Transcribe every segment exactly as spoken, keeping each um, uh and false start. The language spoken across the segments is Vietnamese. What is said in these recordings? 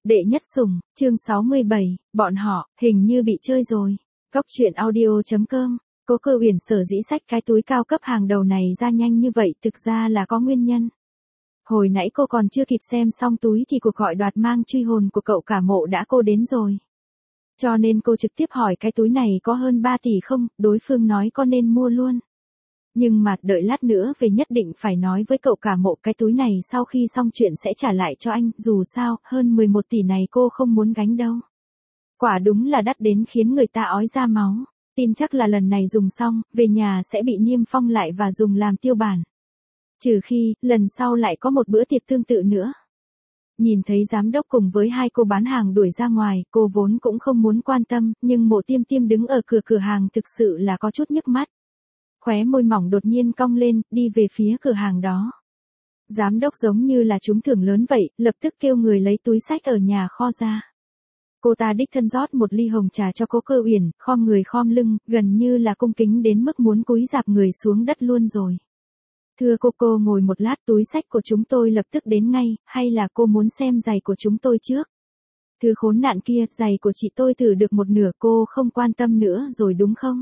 Đệ nhất sủng, chương sáu mươi bảy, bọn họ, hình như bị chơi rồi. Cốc truyện audio.com, Cố Cơ Uyển sở dĩ xách cái túi cao cấp hàng đầu này ra nhanh như vậy thực ra là có nguyên nhân. Hồi nãy cô còn chưa kịp xem xong túi thì cuộc gọi đoạt mang truy hồn của cậu cả Mộ đã cô đến rồi. Cho nên cô trực tiếp hỏi cái túi này có hơn ba tỷ không, đối phương nói có nên mua luôn. Nhưng mà đợi lát nữa về nhất định phải nói với cậu cả Mộ cái túi này sau khi xong chuyện sẽ trả lại cho anh, dù sao, hơn mười một tỷ này cô không muốn gánh đâu. Quả đúng là đắt đến khiến người ta ói ra máu, tin chắc là lần này dùng xong, về nhà sẽ bị niêm phong lại và dùng làm tiêu bản. Trừ khi, lần sau lại có một bữa tiệc tương tự nữa. Nhìn thấy giám đốc cùng với hai cô bán hàng đuổi ra ngoài, cô vốn cũng không muốn quan tâm, nhưng Mộ Tiêm Tiêm đứng ở cửa cửa hàng thực sự là có chút nhức mắt. Khóe môi mỏng đột nhiên cong lên, đi về phía cửa hàng đó. Giám đốc giống như là trúng thưởng lớn vậy, lập tức kêu người lấy túi xách ở nhà kho ra. Cô ta đích thân rót một ly hồng trà cho Cố Cơ Uyển, khom người khom lưng, gần như là cung kính đến mức muốn cúi rạp người xuống đất luôn rồi. Thưa cô, cô ngồi một lát, túi xách của chúng tôi lập tức đến ngay, hay là cô muốn xem giày của chúng tôi trước? Thứ khốn nạn kia, giày của chị tôi thử được một nửa, cô không quan tâm nữa rồi đúng không?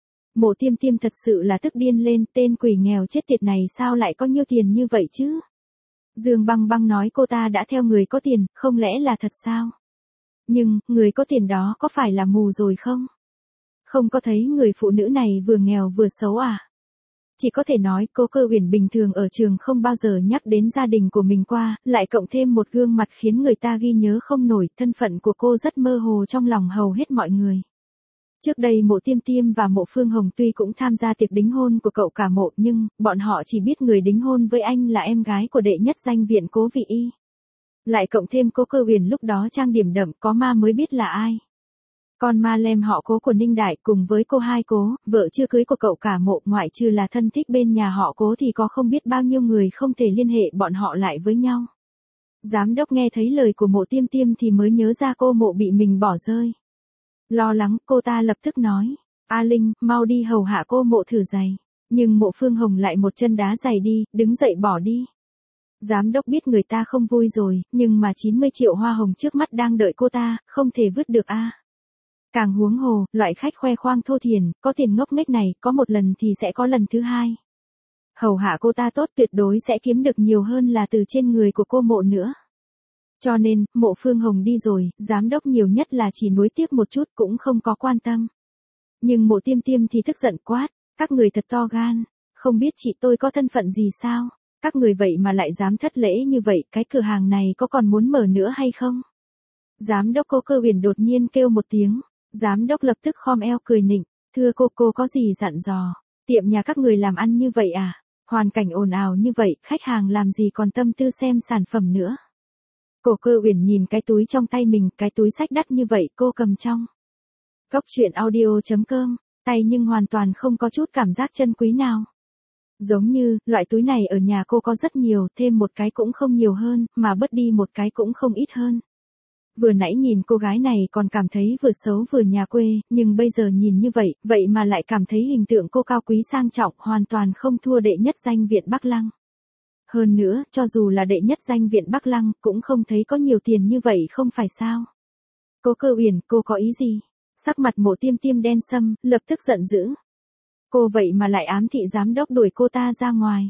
Mộ Tiêm Tiêm thật sự là tức điên lên, tên quỷ nghèo chết tiệt này sao lại có nhiều tiền như vậy chứ? Dương Băng Băng nói cô ta đã theo người có tiền, không lẽ là thật sao? Nhưng, người có tiền đó có phải là mù rồi không? Không có thấy người phụ nữ này vừa nghèo vừa xấu à? Chỉ có thể nói Cố Cơ Uyển bình thường ở trường không bao giờ nhắc đến gia đình của mình qua, lại cộng thêm một gương mặt khiến người ta ghi nhớ không nổi, thân phận của cô rất mơ hồ trong lòng hầu hết mọi người. Trước đây Mộ Tiêm Tiêm và Mộ Phương Hồng tuy cũng tham gia tiệc đính hôn của cậu cả Mộ, nhưng bọn họ chỉ biết người đính hôn với anh là em gái của đệ nhất danh viện Cố Vị Y. Lại cộng thêm Cố Cơ Uyển lúc đó trang điểm đậm, có ma mới biết là ai. Con ma lem họ Cố của Ninh Đại cùng với cô hai Cố, vợ chưa cưới của cậu cả Mộ, ngoại trừ là thân thích bên nhà họ Cố thì có không biết bao nhiêu người không thể liên hệ bọn họ lại với nhau. Giám đốc nghe thấy lời của Mộ Tiêm Tiêm thì mới nhớ ra cô Mộ bị mình bỏ rơi. Lo lắng, cô ta lập tức nói, A Linh, mau đi hầu hạ cô Mộ thử giày. Nhưng Mộ Phương Hồng lại một chân đá giày đi, đứng dậy bỏ đi. Giám đốc biết người ta không vui rồi, nhưng mà chín mươi triệu hoa hồng trước mắt đang đợi cô ta, không thể vứt được a. À. Càng huống hồ, loại khách khoe khoang thô thiển, có tiền ngốc nghếch này, có một lần thì sẽ có lần thứ hai. Hầu hạ cô ta tốt tuyệt đối sẽ kiếm được nhiều hơn là từ trên người của cô Mộ nữa. Cho nên, Mộ Phương Hồng đi rồi, giám đốc nhiều nhất là chỉ nuối tiếc một chút cũng không có quan tâm. Nhưng Mộ Tiêm Tiêm thì tức giận quát, các người thật to gan, không biết chị tôi có thân phận gì sao? Các người vậy mà lại dám thất lễ như vậy, cái cửa hàng này có còn muốn mở nữa hay không? Giám đốc Cố Cơ Uyển đột nhiên kêu một tiếng, giám đốc lập tức khom eo cười nịnh, thưa cô, cô có gì dặn dò, tiệm nhà các người làm ăn như vậy à? Hoàn cảnh ồn ào như vậy, khách hàng làm gì còn tâm tư xem sản phẩm nữa? Cố Cơ Uyển nhìn cái túi trong tay mình, cái túi xách đắt như vậy cô cầm trong. Cốc truyện audio.com, tay nhưng hoàn toàn không có chút cảm giác chân quý nào. Giống như, loại túi này ở nhà cô có rất nhiều, thêm một cái cũng không nhiều hơn, mà bớt đi một cái cũng không ít hơn. Vừa nãy nhìn cô gái này còn cảm thấy vừa xấu vừa nhà quê, nhưng bây giờ nhìn như vậy, vậy mà lại cảm thấy hình tượng cô cao quý sang trọng, hoàn toàn không thua đệ nhất danh viện Bắc Lăng. Hơn nữa, cho dù là đệ nhất danh viện Bắc Lăng, cũng không thấy có nhiều tiền như vậy không phải sao? Cố Cơ Uyển, cô có ý gì? Sắc mặt Mộ Tiêm Tiêm đen sâm, lập tức giận dữ. Cô vậy mà lại ám thị giám đốc đuổi cô ta ra ngoài.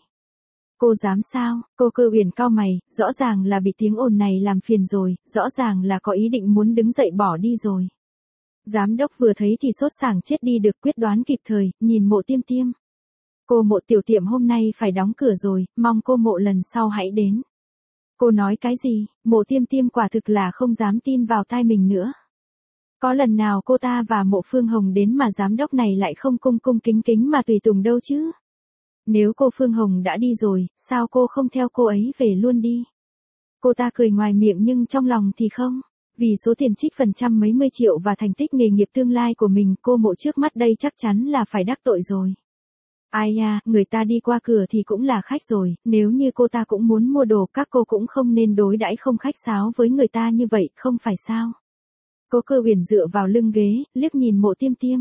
Cô dám sao? Cố Cơ Uyển cau mày, rõ ràng là bị tiếng ồn này làm phiền rồi, rõ ràng là có ý định muốn đứng dậy bỏ đi rồi. Giám đốc vừa thấy thì sốt sảng chết đi được, quyết đoán kịp thời, nhìn Mộ Tiêm Tiêm. Cô Mộ tiểu tiệm hôm nay phải đóng cửa rồi, mong cô Mộ lần sau hãy đến. Cô nói cái gì? Mộ Tiêm Tiêm quả thực là không dám tin vào tai mình nữa. Có lần nào cô ta và Mộ Phương Hồng đến mà giám đốc này lại không cung cung kính kính mà tùy tùng đâu chứ? Nếu cô Phương Hồng đã đi rồi, sao cô không theo cô ấy về luôn đi? Cô ta cười ngoài miệng nhưng trong lòng thì không. Vì số tiền trích phần trăm mấy mươi triệu và thành tích nghề nghiệp tương lai của mình, cô Mộ trước mắt đây chắc chắn là phải đắc tội rồi. Ai à, người ta đi qua cửa thì cũng là khách rồi, nếu như cô ta cũng muốn mua đồ, các cô cũng không nên đối đãi không khách sáo với người ta như vậy, không phải sao? Cố Cơ Uyển dựa vào lưng ghế, liếc nhìn Mộ Tiêm Tiêm.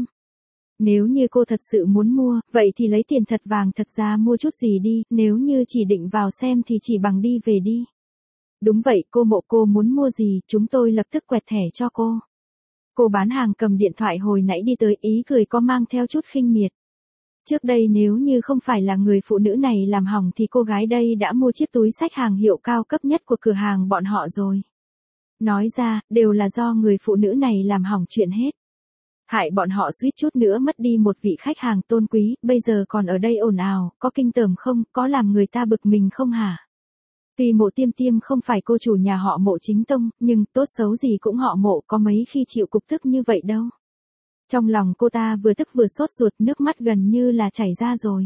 Nếu như cô thật sự muốn mua, vậy thì lấy tiền thật vàng thật ra mua chút gì đi, nếu như chỉ định vào xem thì chỉ bằng đi về đi. Đúng vậy cô Mộ, cô muốn mua gì chúng tôi lập tức quẹt thẻ cho cô. Cô bán hàng cầm điện thoại hồi nãy đi tới, ý cười có mang theo chút khinh miệt. Trước đây nếu như không phải là người phụ nữ này làm hỏng thì cô gái đây đã mua chiếc túi xách hàng hiệu cao cấp nhất của cửa hàng bọn họ rồi. Nói ra, đều là do người phụ nữ này làm hỏng chuyện hết. Hại bọn họ suýt chút nữa mất đi một vị khách hàng tôn quý, bây giờ còn ở đây ồn ào, có kinh tởm không, có làm người ta bực mình không hả? Tuy Mộ Tiêm Tiêm không phải cô chủ nhà họ Mộ chính tông, nhưng tốt xấu gì cũng họ Mộ, có mấy khi chịu cục tức như vậy đâu. Trong lòng cô ta vừa tức vừa sốt ruột, nước mắt gần như là chảy ra rồi.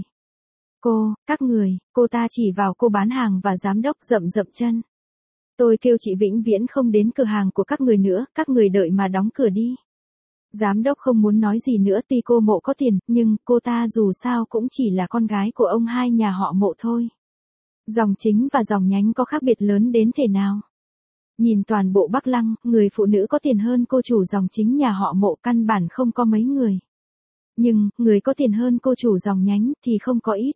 Cô, các người, cô ta chỉ vào cô bán hàng và giám đốc rậm rậm chân. Tôi kêu chị vĩnh viễn không đến cửa hàng của các người nữa, các người đợi mà đóng cửa đi. Giám đốc không muốn nói gì nữa, tuy cô Mộ có tiền, nhưng cô ta dù sao cũng chỉ là con gái của ông hai nhà họ Mộ thôi. Dòng chính và dòng nhánh có khác biệt lớn đến thế nào? Nhìn toàn bộ Bắc Lăng, người phụ nữ có tiền hơn cô chủ dòng chính nhà họ Mộ căn bản không có mấy người. Nhưng, người có tiền hơn cô chủ dòng nhánh thì không có ít.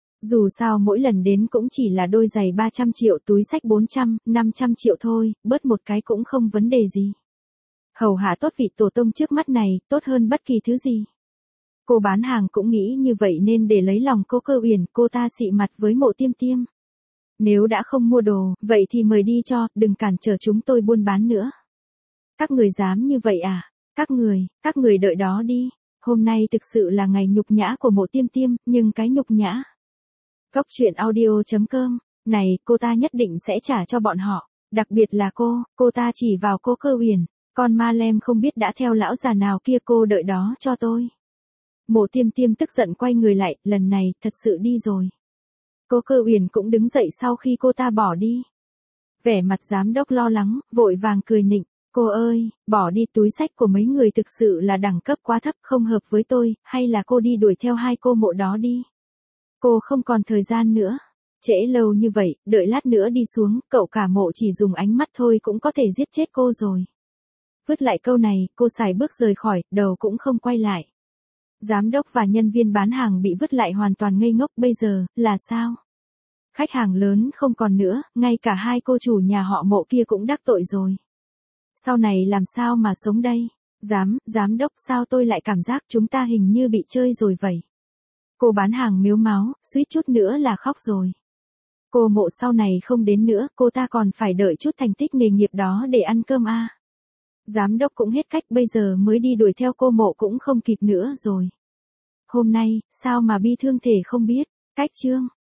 Dù sao mỗi lần đến cũng chỉ là đôi giày ba trăm triệu, túi xách bốn trăm, năm trăm triệu thôi, bớt một cái cũng không vấn đề gì. Hầu hạ tốt vị tổ tông trước mắt này, tốt hơn bất kỳ thứ gì. Cô bán hàng cũng nghĩ như vậy nên để lấy lòng cô Cơ Uyển, cô ta xị mặt với Mộ Tiêm Tiêm. Nếu đã không mua đồ, vậy thì mời đi cho, đừng cản trở chúng tôi buôn bán nữa. Các người dám như vậy à? Các người, các người đợi đó đi. Hôm nay thực sự là ngày nhục nhã của Mộ Tiêm Tiêm, nhưng cái nhục nhã. Cốc truyện audio chấm com, này, cô ta nhất định sẽ trả cho bọn họ. Đặc biệt là cô, cô ta chỉ vào cô Cơ Uyển. Con ma lem không biết đã theo lão già nào kia, cô đợi đó cho tôi. Mộ Tiêm Tiêm tức giận quay người lại, lần này, thật sự đi rồi. Cô Cơ Uyển cũng đứng dậy sau khi cô ta bỏ đi. Vẻ mặt giám đốc lo lắng, vội vàng cười nịnh, cô ơi, bỏ đi, túi xách của mấy người thực sự là đẳng cấp quá thấp, không hợp với tôi, hay là cô đi đuổi theo hai cô Mộ đó đi. Cô không còn thời gian nữa. Trễ lâu như vậy, đợi lát nữa đi xuống, cậu cả Mộ chỉ dùng ánh mắt thôi cũng có thể giết chết cô rồi. Vứt lại câu này, cô sải bước rời khỏi, đầu cũng không quay lại. Giám đốc và nhân viên bán hàng bị vứt lại hoàn toàn ngây ngốc, bây giờ, là sao? Khách hàng lớn không còn nữa, ngay cả hai cô chủ nhà họ Mộ kia cũng đắc tội rồi. Sau này làm sao mà sống đây? Giám, giám đốc, sao tôi lại cảm giác chúng ta hình như bị chơi rồi vậy? Cô bán hàng mếu máo, suýt chút nữa là khóc rồi. Cô Mộ sau này không đến nữa, cô ta còn phải đợi chút thành tích nghề nghiệp đó để ăn cơm à. Giám đốc cũng hết cách, bây giờ mới đi đuổi theo cô Mộ cũng không kịp nữa rồi. Hôm nay, sao mà bi thương thể không biết, cách chương.